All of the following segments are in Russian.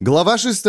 Глава 6.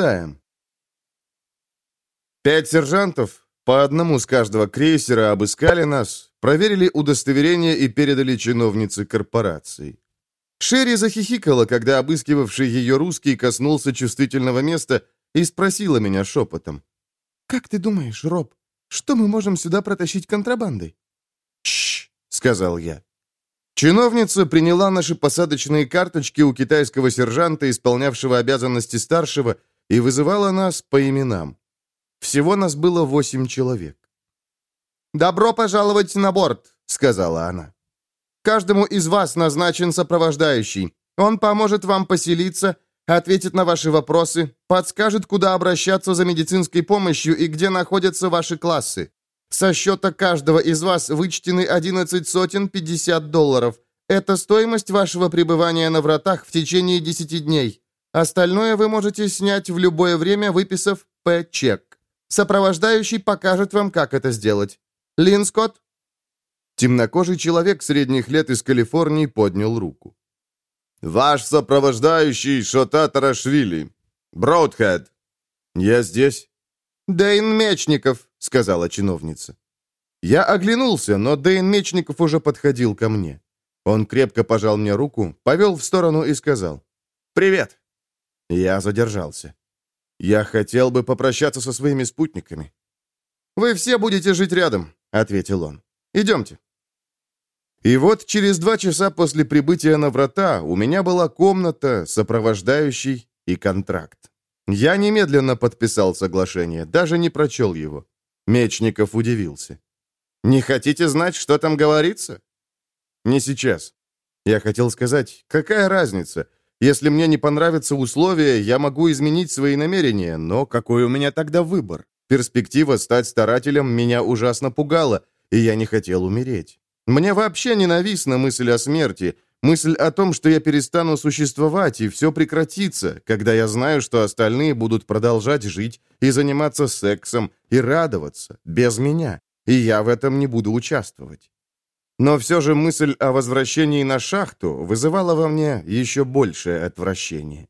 5 сержантов, по одному с каждого крейсера, обыскали нас, проверили удостоверение и передали чиновнице корпорации. Шерри захихикала, когда обыскивавший ее русский коснулся чувствительного места и спросила меня шепотом. «Как ты думаешь, Роб, что мы можем сюда протащить контрабандой?» «Тш!» — сказал я. Чиновница приняла наши посадочные карточки у китайского сержанта, исполнявшего обязанности старшего, и вызывала нас по именам. Всего нас было 8 человек. «Добро пожаловать на борт», — сказала она. «Каждому из вас назначен сопровождающий. Он поможет вам поселиться, ответит на ваши вопросы, подскажет, куда обращаться за медицинской помощью и где находятся ваши классы. Со счета каждого из вас вычтены 11 сотен $50. Это стоимость вашего пребывания на вратах в течение 10 дней. Остальное вы можете снять в любое время, выписав П-чек. Сопровождающий покажет вам, как это сделать. Лин Скотт?» Темнокожий человек средних лет из Калифорнии поднял руку. «Ваш сопровождающий Шота Тарашвили. Броудхед». «Я здесь». «Дэйн Мечников», — сказала чиновница. Я оглянулся, но Дэйн Мечников уже подходил ко мне. Он крепко пожал мне руку, повел в сторону и сказал: «Привет». Я задержался. Я хотел бы попрощаться со своими спутниками. «Вы все будете жить рядом», — ответил он. «Идемте». И вот через 2 часа после прибытия на врата у меня была комната, сопровождающий и контракт. Я немедленно подписал соглашение, даже не прочел его. Мечников удивился. «Не хотите знать, что там говорится?» «Не сейчас». Я хотел сказать, какая разница? Если мне не понравятся условия, я могу изменить свои намерения, но какой у меня тогда выбор? Перспектива стать старателем меня ужасно пугала, и я не хотел умереть. Мне вообще ненавистна мысль о смерти, мысль о том, что я перестану существовать, и все прекратится, когда я знаю, что остальные будут продолжать жить и заниматься сексом, и радоваться, без меня, и я в этом не буду участвовать. Но все же мысль о возвращении на шахту вызывала во мне еще большее отвращение.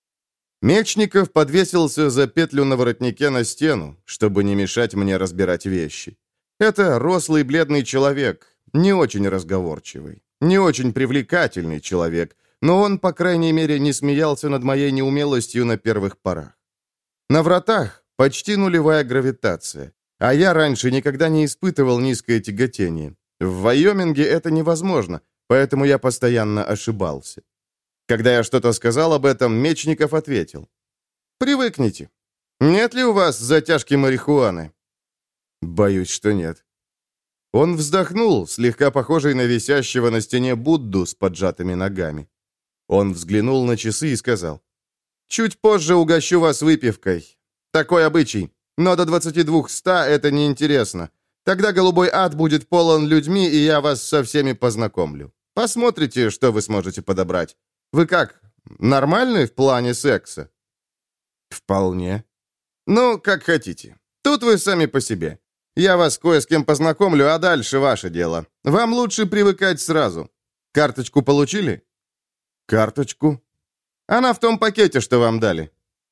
Мечников подвесился за петлю на воротнике на стену, чтобы не мешать мне разбирать вещи. Это рослый бледный человек, не очень разговорчивый, не очень привлекательный человек, но он, по крайней мере, не смеялся над моей неумелостью на первых порах. На вратах почти нулевая гравитация, а я раньше никогда не испытывал низкое тяготение. В Вайоминге это невозможно, поэтому я постоянно ошибался. Когда я что-то сказал об этом, Мечников ответил: «Привыкните. Нет ли у вас затяжки марихуаны?» «Боюсь, что нет». Он вздохнул, слегка похожий на висящего на стене Будду с поджатыми ногами. Он взглянул на часы и сказал: «Чуть позже угощу вас выпивкой. Такой обычай. Но до 22:100 это неинтересно. Тогда голубой ад будет полон людьми, и я вас со всеми познакомлю. Посмотрите, что вы сможете подобрать. Вы как, нормальны в плане секса?» «Вполне». «Ну, как хотите. Тут вы сами по себе. Я вас кое с кем познакомлю, а дальше ваше дело. Вам лучше привыкать сразу. Карточку получили?» «Карточку?» «Она в том пакете, что вам дали».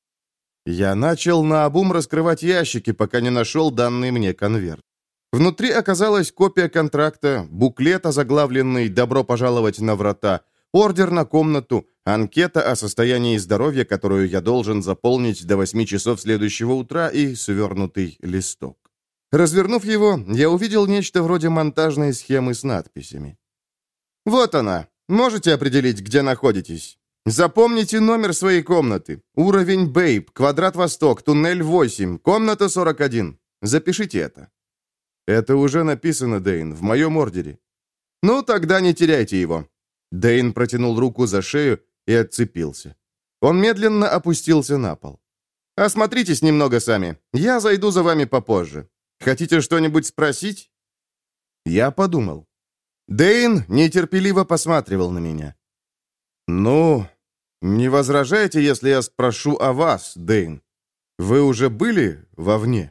Я начал наобум раскрывать ящики, пока не нашел данный мне конверт. Внутри оказалась копия контракта, буклет, озаглавленный «Добро пожаловать на врата», ордер на комнату, анкета о состоянии здоровья, которую я должен заполнить до 8 часов следующего утра, и свернутый листок. Развернув его, я увидел нечто вроде монтажной схемы с надписями. «Вот она. Можете определить, где находитесь? Запомните номер своей комнаты. Уровень Бейб, квадрат Восток, туннель 8, комната 41. Запишите это». «Это уже написано, Дэйн, в моем ордере». «Ну, тогда не теряйте его». Дэйн протянул руку за шею и отцепился. Он медленно опустился на пол. «Осмотритесь немного сами. Я зайду за вами попозже. Хотите что-нибудь спросить?» Я подумал. Дэйн нетерпеливо посматривал на меня. «Ну, не возражаете, если я спрошу о вас, Дэйн? Вы уже были вовне?»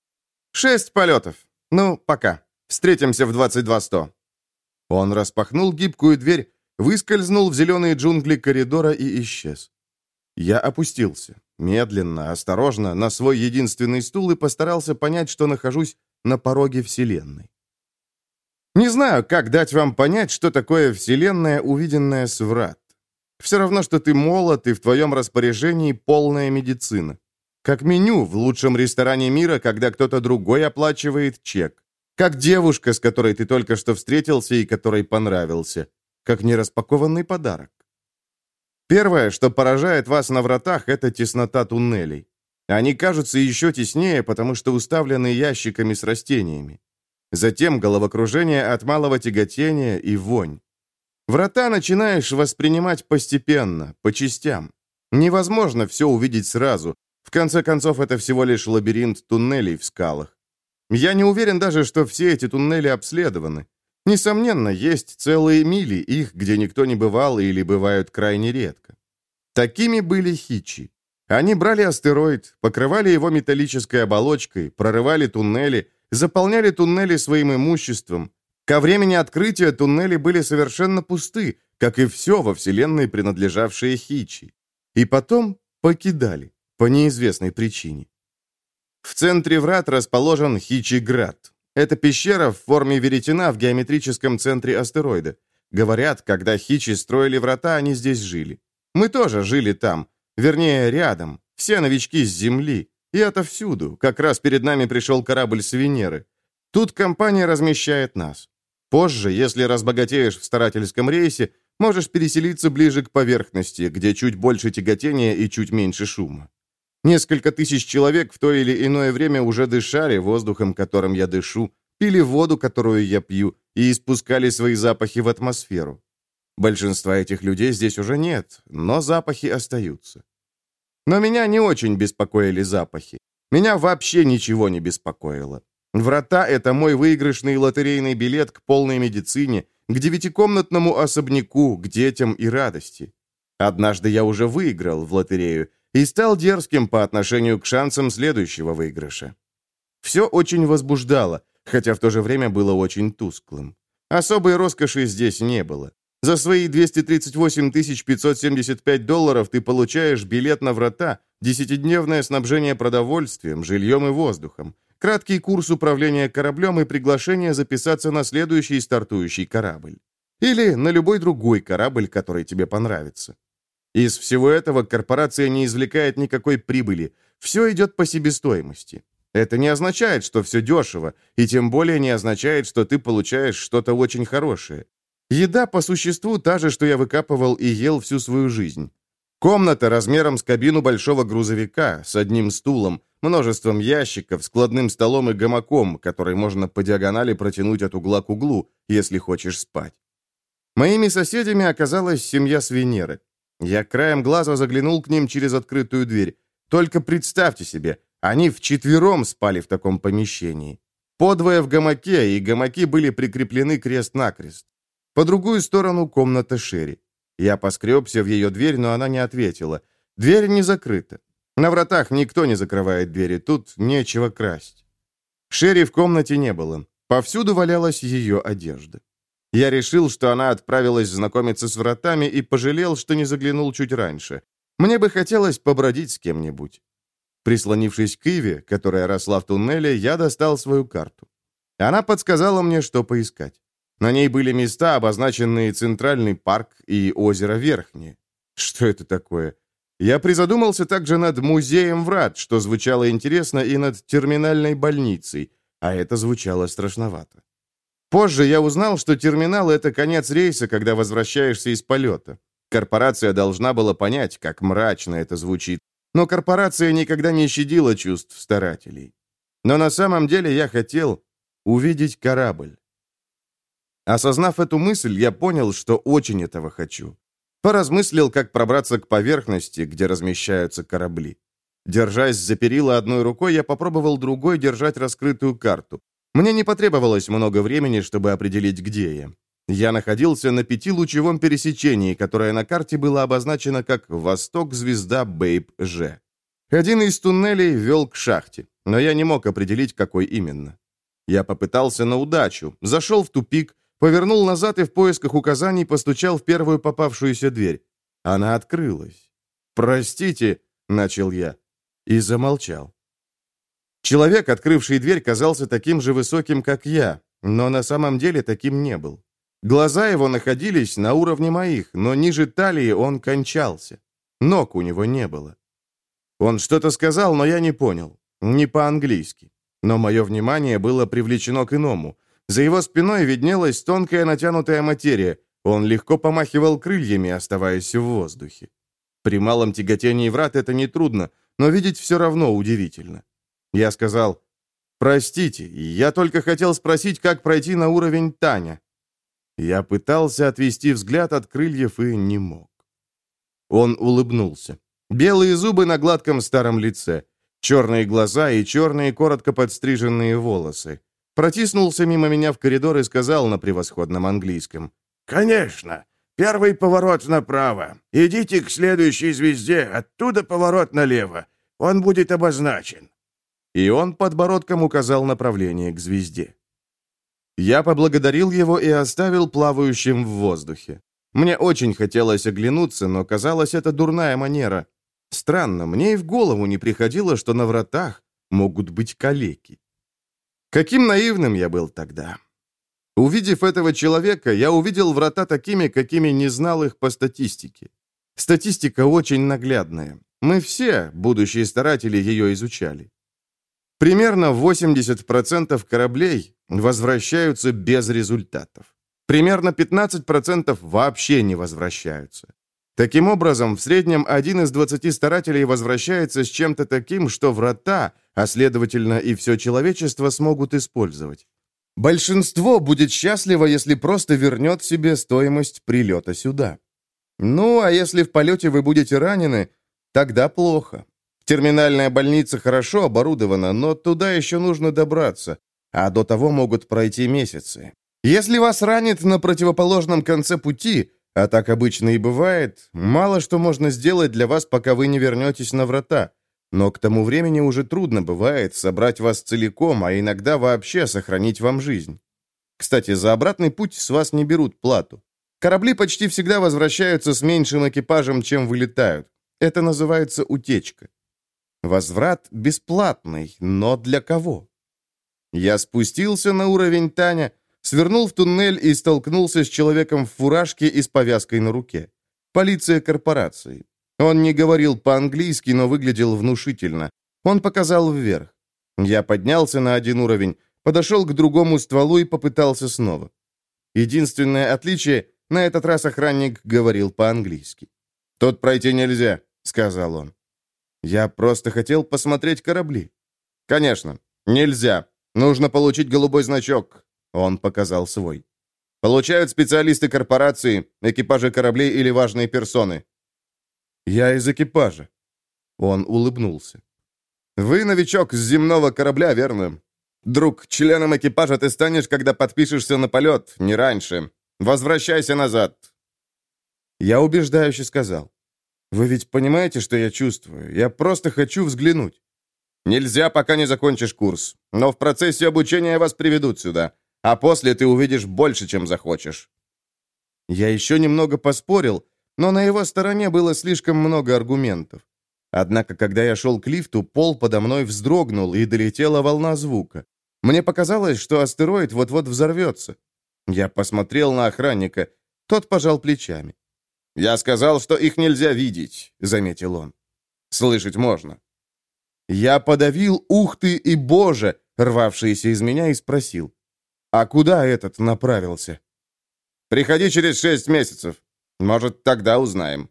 6 полетов. Ну, пока. Встретимся в 22:100». Он распахнул гибкую дверь, выскользнул в зеленые джунгли коридора и исчез. Я опустился. медленно, осторожно, на свой единственный стул и постарался понять, что нахожусь на пороге Вселенной. Не знаю, как дать вам понять, что такое Вселенная, увиденная с врат. Все равно, что ты молод, и в твоем распоряжении полная медицина. Как меню в лучшем ресторане мира, когда кто-то другой оплачивает чек. Как девушка, с которой ты только что встретился и которой понравился. Как нераспакованный подарок. Первое, что поражает вас на вратах, это теснота туннелей. Они кажутся еще теснее, потому что уставлены ящиками с растениями. Затем головокружение от малого тяготения и вонь. Врата начинаешь воспринимать постепенно, по частям. Невозможно все увидеть сразу. В конце концов, это всего лишь лабиринт туннелей в скалах. Я не уверен даже, что все эти туннели обследованы. Несомненно, есть целые мили их, где никто не бывал или бывают крайне редко. Такими были хичи. Они брали астероид, покрывали его металлической оболочкой, прорывали туннели, заполняли туннели своим имуществом. Ко времени открытия туннели были совершенно пусты, как и все во Вселенной, принадлежавшее хичи. И потом покидали, по неизвестной причине. В центре врат расположен Хичи-град. Это пещера в форме веретена в геометрическом центре астероида. Говорят, когда хичи строили врата, они здесь жили. Мы тоже жили там, вернее, рядом. Все новички с Земли. И отовсюду. Как раз перед нами пришел корабль с Венеры. Тут компания размещает нас. Позже, если разбогатеешь в старательском рейсе, можешь переселиться ближе к поверхности, где чуть больше тяготения и чуть меньше шума. Несколько тысяч человек в то или иное время уже дышали воздухом, которым я дышу, пили воду, которую я пью, и испускали свои запахи в атмосферу. Большинства этих людей здесь уже нет, но запахи остаются. Но меня не очень беспокоили запахи. Меня вообще ничего не беспокоило. Врата — это мой выигрышный лотерейный билет к полной медицине, к 9-комнатному особняку, к детям и радости. Однажды я уже выиграл в лотерею и стал дерзким по отношению к шансам следующего выигрыша. Все очень возбуждало, хотя в то же время было очень тусклым. Особой роскоши здесь не было. За свои $238 575 ты получаешь билет на врата, 10-дневное снабжение продовольствием, жильем и воздухом, краткий курс управления кораблем и приглашение записаться на следующий стартующий корабль. Или на любой другой корабль, который тебе понравится. Из всего этого корпорация не извлекает никакой прибыли. Все идет по себестоимости. Это не означает, что все дешево, и тем более не означает, что ты получаешь что-то очень хорошее. Еда по существу та же, что я выкапывал и ел всю свою жизнь. Комната размером с кабину большого грузовика, с одним стулом, множеством ящиков, складным столом и гамаком, который можно по диагонали протянуть от угла к углу, если хочешь спать. Моими соседями оказалась семья с Венеры. Я краем глаза заглянул к ним через открытую дверь. Только представьте себе, они вчетвером спали в таком помещении. Подвое в гамаке, и гамаки были прикреплены крест-накрест. По другую сторону комната Шерри. Я поскребся в ее дверь, но она не ответила. Дверь не закрыта. На вратах никто не закрывает двери, тут нечего красть. Шерри в комнате не было. Повсюду валялась ее одежда. Я решил, что она отправилась знакомиться с вратами и пожалел, что не заглянул чуть раньше. Мне бы хотелось побродить с кем-нибудь. Прислонившись к Иве, которая росла в туннеле, я достал свою карту. Она подсказала мне, что поискать. На ней были места, обозначенные Центральный парк и озеро Верхнее. Что это такое? Я призадумался также над музеем врат, что звучало интересно, и над терминальной больницей, а это звучало страшновато. Позже я узнал, что терминал — это конец рейса, когда возвращаешься из полета. Корпорация должна была понять, как мрачно это звучит, но корпорация никогда не щадила чувств старателей. Но на самом деле я хотел увидеть корабль. Осознав эту мысль, я понял, что очень этого хочу. Поразмыслил, как пробраться к поверхности, где размещаются корабли. Держась за перила одной рукой, я попробовал другой держать раскрытую карту. Мне не потребовалось много времени, чтобы определить, где я. Я находился на 5-лучевом пересечении, которое на карте было обозначено как «Восток-звезда Бейб-Ж». Один из туннелей вел к шахте, но я не мог определить, какой именно. Я попытался на удачу, зашел в тупик, повернул назад и в поисках указаний постучал в первую попавшуюся дверь. Она открылась. Простите, — начал я. И замолчал. Человек, открывший дверь, казался таким же высоким, как я, но на самом деле таким не был. Глаза его находились на уровне моих, но ниже талии он кончался. Ног у него не было. Он что-то сказал, но я не понял. Не по-английски. Но мое внимание было привлечено к иному. За его спиной виднелась тонкая натянутая материя. Он легко помахивал крыльями, оставаясь в воздухе. При малом тяготении врат это нетрудно, но видеть все равно удивительно. Я сказал: «Простите, я только хотел спросить, как пройти на уровень Таня». Я пытался отвести взгляд от крыльев и не мог. Он улыбнулся. Белые зубы на гладком старом лице, черные глаза и черные коротко подстриженные волосы. Протиснулся мимо меня в коридор и сказал на превосходном английском: «Конечно. Первый поворот направо. Идите к следующей звезде, оттуда поворот налево. Он будет обозначен». И он подбородком указал направление к звезде. Я поблагодарил его и оставил плавающим в воздухе. Мне очень хотелось оглянуться, но казалось, это дурная манера. Странно, мне и в голову не приходило, что на вратах могут быть калеки. Каким наивным я был тогда. Увидев этого человека, я увидел врата такими, какими не знал их по статистике. Статистика очень наглядная. Мы все, будущие старатели, ее изучали. Примерно 80% кораблей возвращаются без результатов. Примерно 15% вообще не возвращаются. Таким образом, в среднем 1 из 20 старателей возвращается с чем-то таким, что врата, а следовательно и все человечество, смогут использовать. Большинство будет счастливо, если просто вернет себе стоимость прилета сюда. Ну, а если в полете вы будете ранены, тогда плохо. Терминальная больница хорошо оборудована, но туда еще нужно добраться, а до того могут пройти месяцы. Если вас ранит на противоположном конце пути, а так обычно и бывает, мало что можно сделать для вас, пока вы не вернетесь на врата. Но к тому времени уже трудно бывает собрать вас целиком, а иногда вообще сохранить вам жизнь. Кстати, за обратный путь с вас не берут плату. Корабли почти всегда возвращаются с меньшим экипажем, чем вылетают. Это называется утечка. Возврат бесплатный, но для кого? Я спустился на уровень Таня, свернул в туннель и столкнулся с человеком в фуражке и с повязкой на руке. Полиция корпорации. Он не говорил по-английски, но выглядел внушительно. Он показал вверх. Я поднялся на один уровень, подошел к другому стволу и попытался снова. Единственное отличие, на этот раз охранник говорил по-английски. «Тут пройти нельзя», — сказал он. «Я просто хотел посмотреть корабли». «Конечно, нельзя. Нужно получить голубой значок». Он показал свой. «Получают специалисты корпорации, экипажи кораблей или важные персоны». «Я из экипажа». Он улыбнулся. «Вы новичок с земного корабля, верно? Друг, членом экипажа ты станешь, когда подпишешься на полет, не раньше. Возвращайся назад». Я убеждающе сказал: «Вы ведь понимаете, что я чувствую? Я просто хочу взглянуть». «Нельзя, пока не закончишь курс. Но в процессе обучения вас приведут сюда. А после ты увидишь больше, чем захочешь». Я еще немного поспорил, но на его стороне было слишком много аргументов. Однако, когда я шел к лифту, пол подо мной вздрогнул, и долетела волна звука. Мне показалось, что астероид вот-вот взорвется. Я посмотрел на охранника. Тот пожал плечами. «Я сказал, что их нельзя видеть», — заметил он. «Слышать можно». Я подавил «ух ты» и «боже», рвавшиеся из меня, и спросил: «А куда этот направился?» «Приходи через 6 месяцев. Может, тогда узнаем».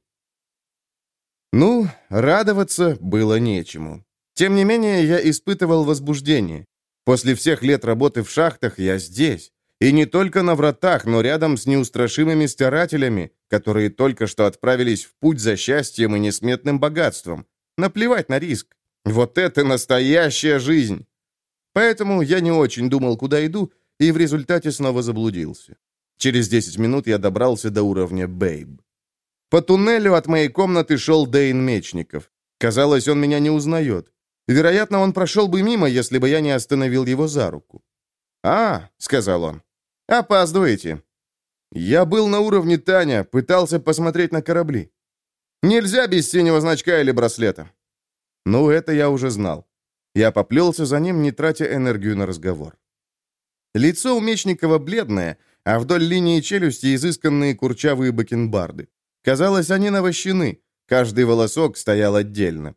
Ну, радоваться было нечему. Тем не менее, я испытывал возбуждение. После всех лет работы в шахтах я здесь. И не только на вратах, но рядом с неустрашимыми старателями, которые только что отправились в путь за счастьем и несметным богатством. Наплевать на риск. Вот это настоящая жизнь. Поэтому я не очень думал, куда иду, и в результате снова заблудился. Через 10 минут я добрался до уровня Бэйб. По туннелю от моей комнаты шел Дэйн Мечников. Казалось, он меня не узнает. Вероятно, он прошел бы мимо, если бы я не остановил его за руку. «А», — сказал он, — «опаздываете». Я был на уровне Таня, пытался посмотреть на корабли. «Нельзя без синего значка или браслета. Ну, это я уже знал. Я поплелся за ним, не тратя энергию на разговор. Лицо у Мечникова бледное, а вдоль линии челюсти изысканные курчавые бакенбарды. Казалось, они навощены, каждый волосок стоял отдельно.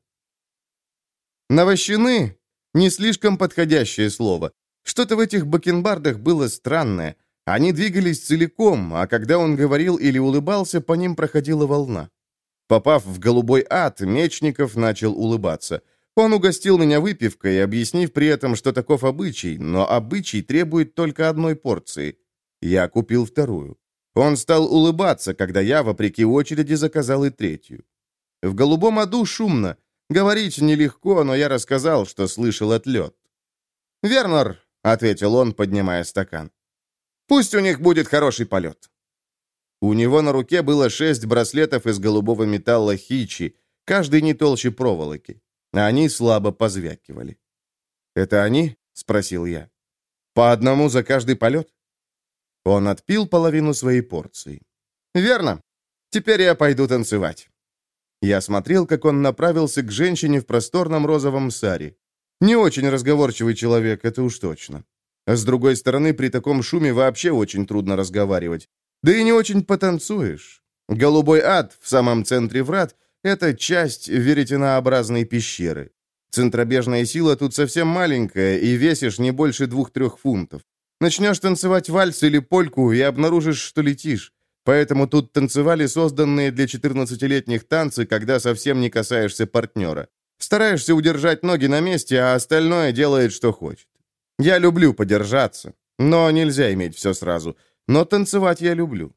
Навощены — не слишком подходящее слово. Что-то в этих бакенбардах было странное. Они двигались целиком, а когда он говорил или улыбался, по ним проходила волна. Попав в голубой ад, Мечников начал улыбаться. Он угостил меня выпивкой, объяснив при этом, что таков обычай, но обычай требует только одной порции. Я купил вторую. Он стал улыбаться, когда я, вопреки очереди, заказал и третью. В голубом аду шумно. Говорить нелегко, но я рассказал, что слышал отлет. «Вернер», — ответил он, поднимая стакан. «Пусть у них будет хороший полет». У него на руке было 6 браслетов из голубого металла хичи, каждый не толще проволоки. Они слабо позвякивали. «Это они?» — спросил я. «По одному за каждый полет?» Он отпил половину своей порции. «Верно. Теперь я пойду танцевать». Я смотрел, как он направился к женщине в просторном розовом саре. Не очень разговорчивый человек, это уж точно. А с другой стороны, при таком шуме вообще очень трудно разговаривать. Да и не очень потанцуешь. Голубой ад в самом центре врат — это часть веретенообразной пещеры. Центробежная сила тут совсем маленькая, и весишь не больше 2-3 фунтов. Начнешь танцевать вальс или польку и обнаружишь, что летишь. Поэтому тут танцевали созданные для 14-летних танцы, когда совсем не касаешься партнера. Стараешься удержать ноги на месте, а остальное делает, что хочет. Я люблю подержаться, но нельзя иметь все сразу. Но танцевать я люблю.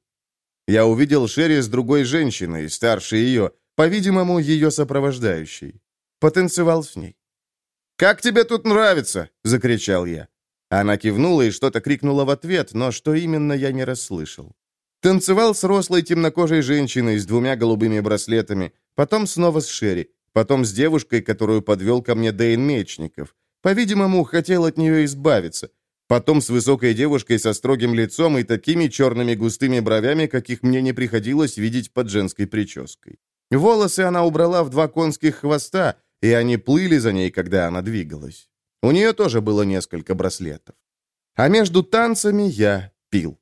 Я увидел Шерри с другой женщиной, старше ее, по-видимому, ее сопровождающей. Потанцевал с ней. «Как тебе тут нравится?» — закричал я. Она кивнула и что-то крикнула в ответ, но что именно, я не расслышал. Танцевал с рослой темнокожей женщиной с 2 голубыми браслетами, потом снова с Шерри, потом с девушкой, которую подвел ко мне Дэйн Мечников. По-видимому, хотел от нее избавиться. Потом с высокой девушкой со строгим лицом и такими черными густыми бровями, каких мне не приходилось видеть под женской прической. Волосы она убрала в 2 конских хвоста, и они плыли за ней, когда она двигалась. У нее тоже было несколько браслетов. А между танцами я пил.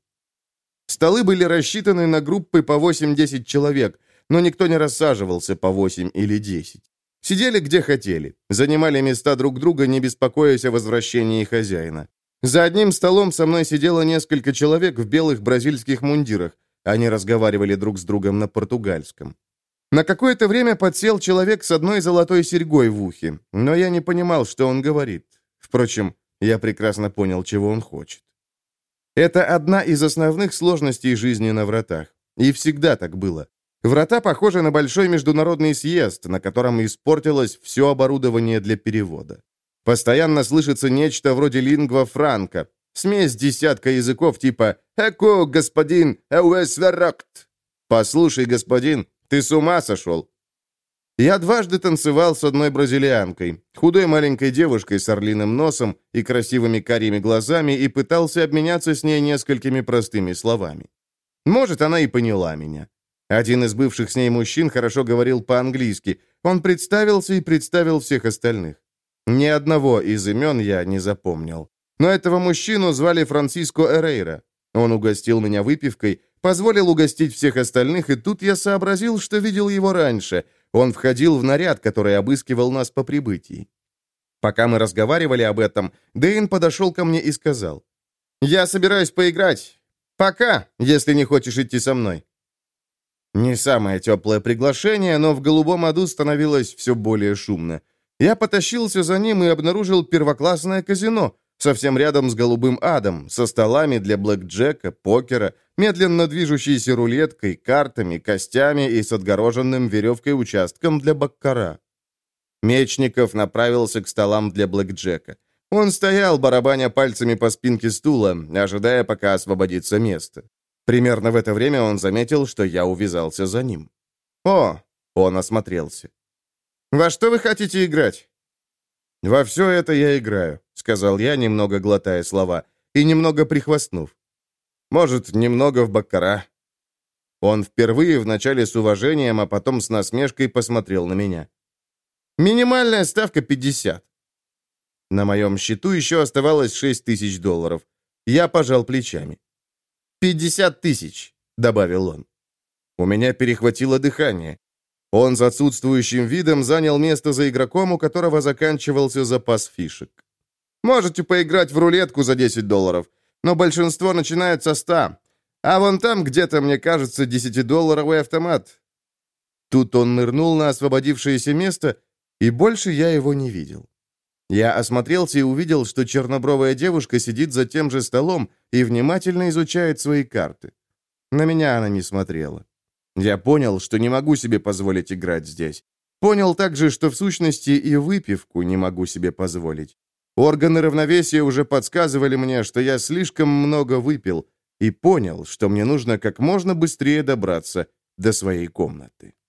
Столы были рассчитаны на группы по 8-10 человек, но никто не рассаживался по 8 или 10. Сидели где хотели, занимали места друг друга, не беспокоясь о возвращении хозяина. За одним столом со мной сидело несколько человек в белых бразильских мундирах. Они разговаривали друг с другом на португальском. На какое-то время подсел человек с одной золотой серьгой в ухе, но я не понимал, что он говорит. Впрочем, я прекрасно понял, чего он хочет. Это одна из основных сложностей жизни на вратах. И всегда так было. Врата похожи на большой международный съезд, на котором испортилось все оборудование для перевода. Постоянно слышится нечто вроде лингва франка, смесь десятка языков типа «Эко, господин, эуэсверакт». «Послушай, господин, ты с ума сошел?» Я дважды танцевал с одной бразильянкой, худой маленькой девушкой с орлиным носом и красивыми карими глазами, и пытался обменяться с ней несколькими простыми словами. Может, она и поняла меня. Один из бывших с ней мужчин хорошо говорил по-английски. Он представился и представил всех остальных. Ни одного из имен я не запомнил. Но этого мужчину звали Франсиско Эрейра. Он угостил меня выпивкой, позволил угостить всех остальных, и тут я сообразил, что видел его раньше. Он входил в наряд, который обыскивал нас по прибытии. Пока мы разговаривали об этом, Дэйн подошел ко мне и сказал: «Я собираюсь поиграть. Пока, если не хочешь идти со мной». Не самое теплое приглашение, но в голубом аду становилось все более шумно. Я потащился за ним и обнаружил первоклассное казино, совсем рядом с голубым адом, со столами для блэкджека, покера, медленно движущейся рулеткой, картами, костями и с отгороженным веревкой участком для баккара. Мечников направился к столам для блэкджека. Он стоял, барабаня пальцами по спинке стула, ожидая, пока освободится место. Примерно в это время он заметил, что я увязался за ним. «О!» — он осмотрелся. «Во что вы хотите играть?» «Во все это я играю», — сказал я, немного глотая слова, и немного прихвастнув. «Может, немного в баккара». Он впервые, вначале с уважением, а потом с насмешкой посмотрел на меня. Минимальная ставка 50. На моем счету еще оставалось $6000. Я пожал плечами. 50 тысяч, добавил он. У меня перехватило дыхание. Он с отсутствующим видом занял место за игроком, у которого заканчивался запас фишек. Можете поиграть в рулетку за $10, но большинство начинает со 100. А вон там где-то, мне кажется, $10 автомат. Тут он нырнул на освободившееся место, и больше я его не видел. Я осмотрелся и увидел, что чернобровая девушка сидит за тем же столом и внимательно изучает свои карты. На меня она не смотрела. Я понял, что не могу себе позволить играть здесь. Понял также, что в сущности и выпивку не могу себе позволить. Органы равновесия уже подсказывали мне, что я слишком много выпил, и понял, что мне нужно как можно быстрее добраться до своей комнаты.